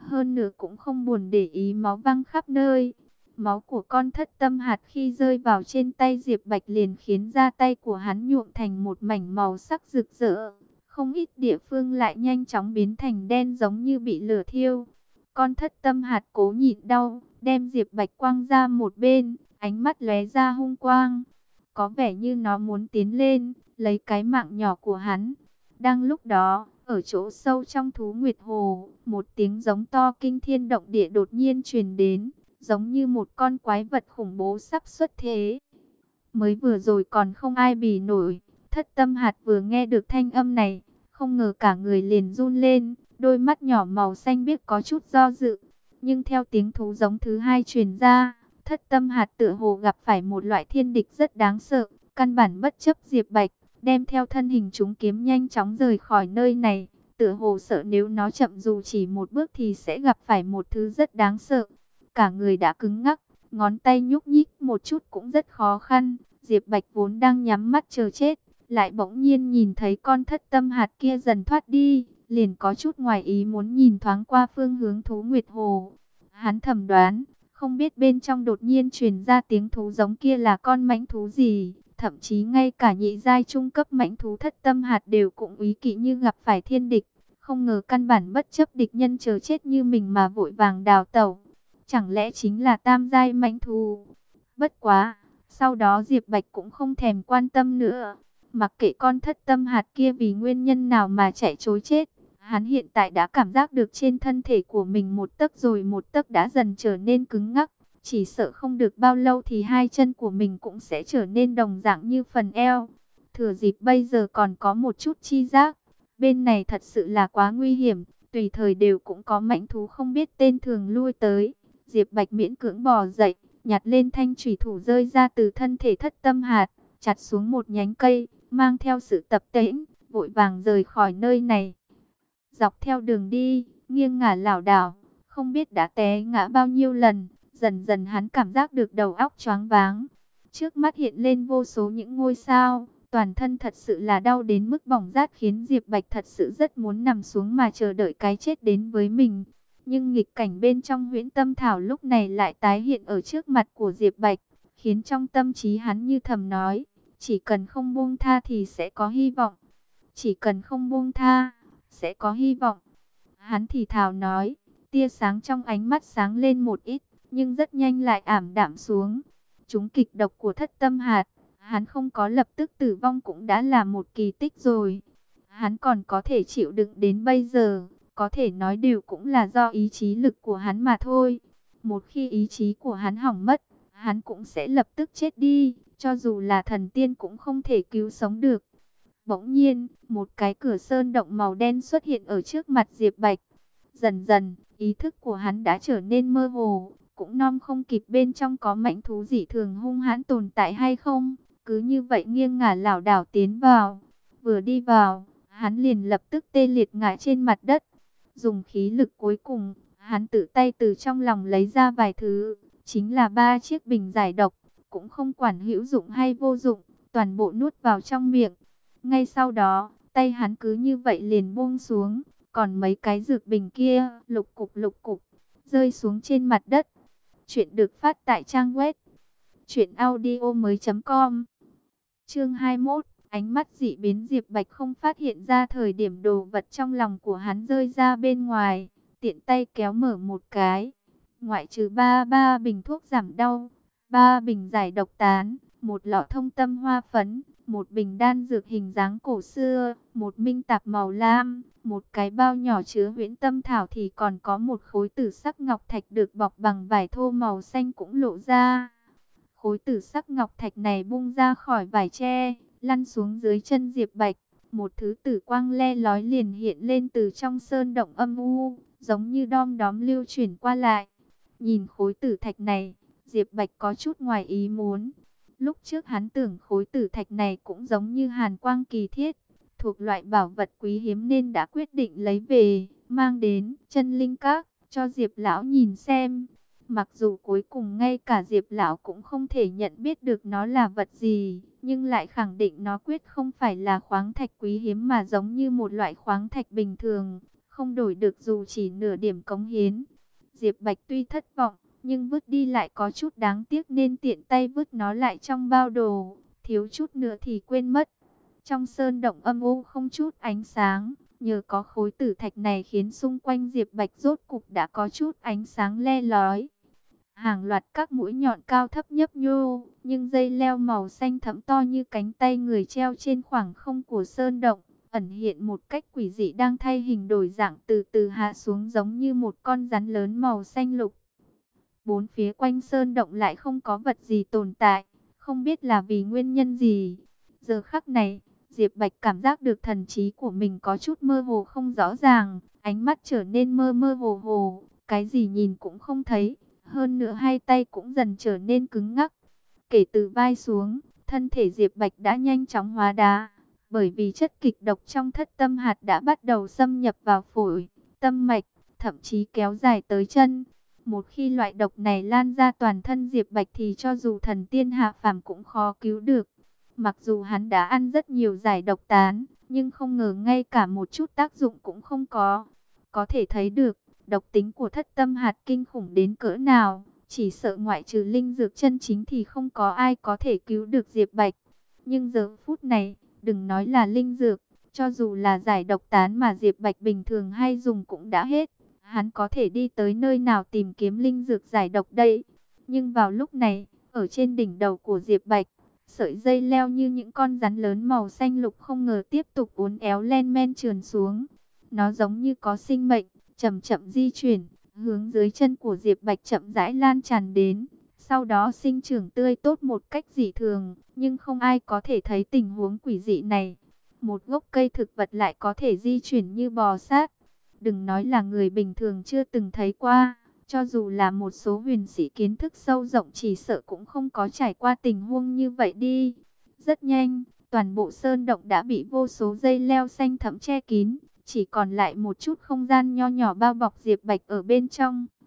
hơn nữa cũng không buồn để ý máu văng khắp nơi. Máu của con thất tâm hạt khi rơi vào trên tay Diệp Bạch liền khiến da tay của hắn nhuộm thành một mảnh màu sắc rực rỡ. Không ít địa phương lại nhanh chóng biến thành đen giống như bị lửa thiêu. Con thất tâm hạt cố nhịn đau, đem Diệp Bạch quăng ra một bên, ánh mắt lóe ra hung quang. Có vẻ như nó muốn tiến lên, lấy cái mạng nhỏ của hắn. Đang lúc đó, ở chỗ sâu trong thú nguyệt hồ, một tiếng giống to kinh thiên động địa đột nhiên truyền đến, giống như một con quái vật khủng bố sắp xuất thế. Mới vừa rồi còn không ai bì nổi, thất tâm hạt vừa nghe được thanh âm này, không ngờ cả người liền run lên, đôi mắt nhỏ màu xanh biếc có chút do dự. Nhưng theo tiếng thú giống thứ hai truyền ra, thất tâm hạt tựa hồ gặp phải một loại thiên địch rất đáng sợ, căn bản bất chấp Diệp Bạch, đem theo thân hình chúng kiếm nhanh chóng rời khỏi nơi này. Tựa hồ sợ nếu nó chậm dù chỉ một bước thì sẽ gặp phải một thứ rất đáng sợ. Cả người đã cứng ngắc, ngón tay nhúc nhích một chút cũng rất khó khăn. Diệp Bạch vốn đang nhắm mắt chờ chết, lại bỗng nhiên nhìn thấy con thất tâm hạt kia dần thoát đi, liền có chút ngoài ý muốn nhìn thoáng qua phương hướng thú nguyệt hồ. Hắn thầm đoán, không biết bên trong đột nhiên truyền ra tiếng thú giống kia là con mãnh thú gì, thậm chí ngay cả nhị giai trung cấp mãnh thú thất tâm hạt đều cũng úy kỵ như gặp phải thiên địch, không ngờ căn bản bất chấp địch nhân chờ chết như mình mà vội vàng đào tẩu. Chẳng lẽ chính là tam giai mãnh thú? Bất quá, sau đó Diệp Bạch cũng không thèm quan tâm nữa, mặc kệ con thất tâm hạt kia vì nguyên nhân nào mà chạy trối chết. Hắn hiện tại đã cảm giác được trên thân thể của mình một tấc rồi một tấc đã dần trở nên cứng ngắc. Chỉ sợ không được bao lâu thì hai chân của mình cũng sẽ trở nên đồng dạng như phần eo. Thừa dịp bây giờ còn có một chút chi giác, bên này thật sự là quá nguy hiểm, tùy thời đều cũng có mãnh thú không biết tên thường lui tới. Diệp Bạch miễn cưỡng bò dậy, nhặt lên thanh chủy thủ rơi ra từ thân thể thất tâm hạt, chặt xuống một nhánh cây, mang theo sự tập tễnh, vội vàng rời khỏi nơi này. Dọc theo đường đi, nghiêng ngả lảo đảo, không biết đã té ngã bao nhiêu lần, dần dần hắn cảm giác được đầu óc choáng váng. Trước mắt hiện lên vô số những ngôi sao, toàn thân thật sự là đau đến mức bỏng rát khiến Diệp Bạch thật sự rất muốn nằm xuống mà chờ đợi cái chết đến với mình. Nhưng nghịch cảnh bên trong Huyễn Tâm Thảo lúc này lại tái hiện ở trước mặt của Diệp Bạch, khiến trong tâm trí hắn như thầm nói, chỉ cần không buông tha thì sẽ có hy vọng. Chỉ cần không buông tha, sẽ có hy vọng. Hắn thì thào nói, tia sáng trong ánh mắt sáng lên một ít, nhưng rất nhanh lại ảm đạm xuống. Chúng kịch độc của thất tâm hạt, hắn không có lập tức tử vong cũng đã là một kỳ tích rồi. Hắn còn có thể chịu đựng đến bây giờ, có thể nói đều cũng là do ý chí lực của hắn mà thôi. Một khi ý chí của hắn hỏng mất, hắn cũng sẽ lập tức chết đi, cho dù là thần tiên cũng không thể cứu sống được. Bỗng nhiên, một cái cửa sơn động màu đen xuất hiện ở trước mặt Diệp Bạch. Dần dần, ý thức của hắn đã trở nên mơ hồ, cũng nom không kịp bên trong có mãnh thú dị thường hung hãn tồn tại hay không. Cứ như vậy nghiêng ngả lảo đảo tiến vào. Vừa đi vào, hắn liền lập tức tê liệt ngã trên mặt đất. Dùng khí lực cuối cùng, hắn tự tay từ trong lòng lấy ra vài thứ, chính là 3 chiếc bình giải độc, cũng không quản hữu dụng hay vô dụng, toàn bộ nuốt vào trong miệng. Ngay sau đó, tay hắn cứ như vậy liền buông xuống, còn mấy cái dược bình kia lục cục rơi xuống trên mặt đất. Chuyện được phát tại trang web truyệnaudiomoi.com. Chương 21, ánh mắt dị biến. Diệp Bạch không phát hiện ra thời điểm đồ vật trong lòng của hắn rơi ra bên ngoài, tiện tay kéo mở một cái, ngoại trừ ba bình thuốc giảm đau, 3 bình giải độc tán, một lọ thông tâm hoa phấn, một bình đan dược hình dáng cổ xưa, một minh tạp màu lam, một cái bao nhỏ chứa huyễn tâm thảo, thì còn có một khối tử sắc ngọc thạch được bọc bằng vải thô màu xanh cũng lộ ra. Khối tử sắc ngọc thạch này bung ra khỏi vải tre, lăn xuống dưới chân Diệp Bạch. Một thứ tử quang le lói liền hiện lên từ trong sơn động âm u, giống như đom đóm lưu chuyển qua lại. Nhìn khối tử thạch này, Diệp Bạch có chút ngoài ý muốn. Lúc trước hắn tưởng khối tử thạch này cũng giống như hàn quang kỳ thiết, thuộc loại bảo vật quý hiếm nên đã quyết định lấy về, mang đến Chân Linh Các, cho Diệp Lão nhìn xem. Mặc dù cuối cùng ngay cả Diệp Lão cũng không thể nhận biết được nó là vật gì, nhưng lại khẳng định nó quyết không phải là khoáng thạch quý hiếm mà giống như một loại khoáng thạch bình thường. không đổi được dù chỉ nửa điểm cống hiến. Diệp Bạch tuy thất vọng, nhưng vứt đi lại có chút đáng tiếc nên tiện tay vứt nó lại trong bao đồ, thiếu chút nữa thì quên mất. Trong sơn động âm u không chút ánh sáng, nhờ có khối tử thạch này khiến xung quanh Diệp Bạch rốt cục đã có chút ánh sáng le lói. Hàng loạt các mũi nhọn cao thấp nhấp nhô, nhưng dây leo màu xanh thẫm to như cánh tay người treo trên khoảng không của sơn động, ẩn hiện một cách quỷ dị đang thay hình đổi dạng từ từ hạ xuống giống như một con rắn lớn màu xanh lục. Bốn phía quanh sơn động lại không có vật gì tồn tại, không biết là vì nguyên nhân gì. Giờ khắc này, Diệp Bạch cảm giác được thần trí của mình có chút mơ hồ không rõ ràng, ánh mắt trở nên mơ mơ hồ hồ, cái gì nhìn cũng không thấy, hơn nữa hai tay cũng dần trở nên cứng ngắc. Kể từ vai xuống, thân thể Diệp Bạch đã nhanh chóng hóa đá, bởi vì chất kịch độc trong thất tâm hạt đã bắt đầu xâm nhập vào phổi, tâm mạch, thậm chí kéo dài tới chân. Một khi loại độc này lan ra toàn thân Diệp Bạch thì cho dù thần tiên hạ phàm cũng khó cứu được. Mặc dù hắn đã ăn rất nhiều giải độc tán, nhưng không ngờ ngay cả một chút tác dụng cũng không có. Có thể thấy được, độc tính của thất tâm hạt kinh khủng đến cỡ nào. Chỉ sợ ngoại trừ linh dược chân chính thì không có ai có thể cứu được Diệp Bạch. Nhưng giờ phút này, đừng nói là linh dược, cho dù là giải độc tán mà Diệp Bạch bình thường hay dùng cũng đã hết. Hắn có thể đi tới nơi nào tìm kiếm linh dược giải độc đây? Nhưng vào lúc này, ở trên đỉnh đầu của Diệp Bạch, sợi dây leo như những con rắn lớn màu xanh lục không ngờ tiếp tục uốn éo len men trườn xuống. Nó giống như có sinh mệnh, chậm chậm di chuyển, hướng dưới chân của Diệp Bạch chậm rãi lan tràn đến. Sau đó sinh trưởng tươi tốt một cách dị thường, nhưng không ai có thể thấy tình huống quỷ dị này. Một gốc cây thực vật lại có thể di chuyển như bò sát. Đừng nói là người bình thường chưa từng thấy qua, cho dù là một số huyền sĩ kiến thức sâu rộng chỉ sợ cũng không có trải qua tình huống như vậy đi. Rất nhanh, toàn bộ sơn động đã bị vô số dây leo xanh thẫm che kín, chỉ còn lại một chút không gian nho nhỏ bao bọc Diệp Bạch ở bên trong.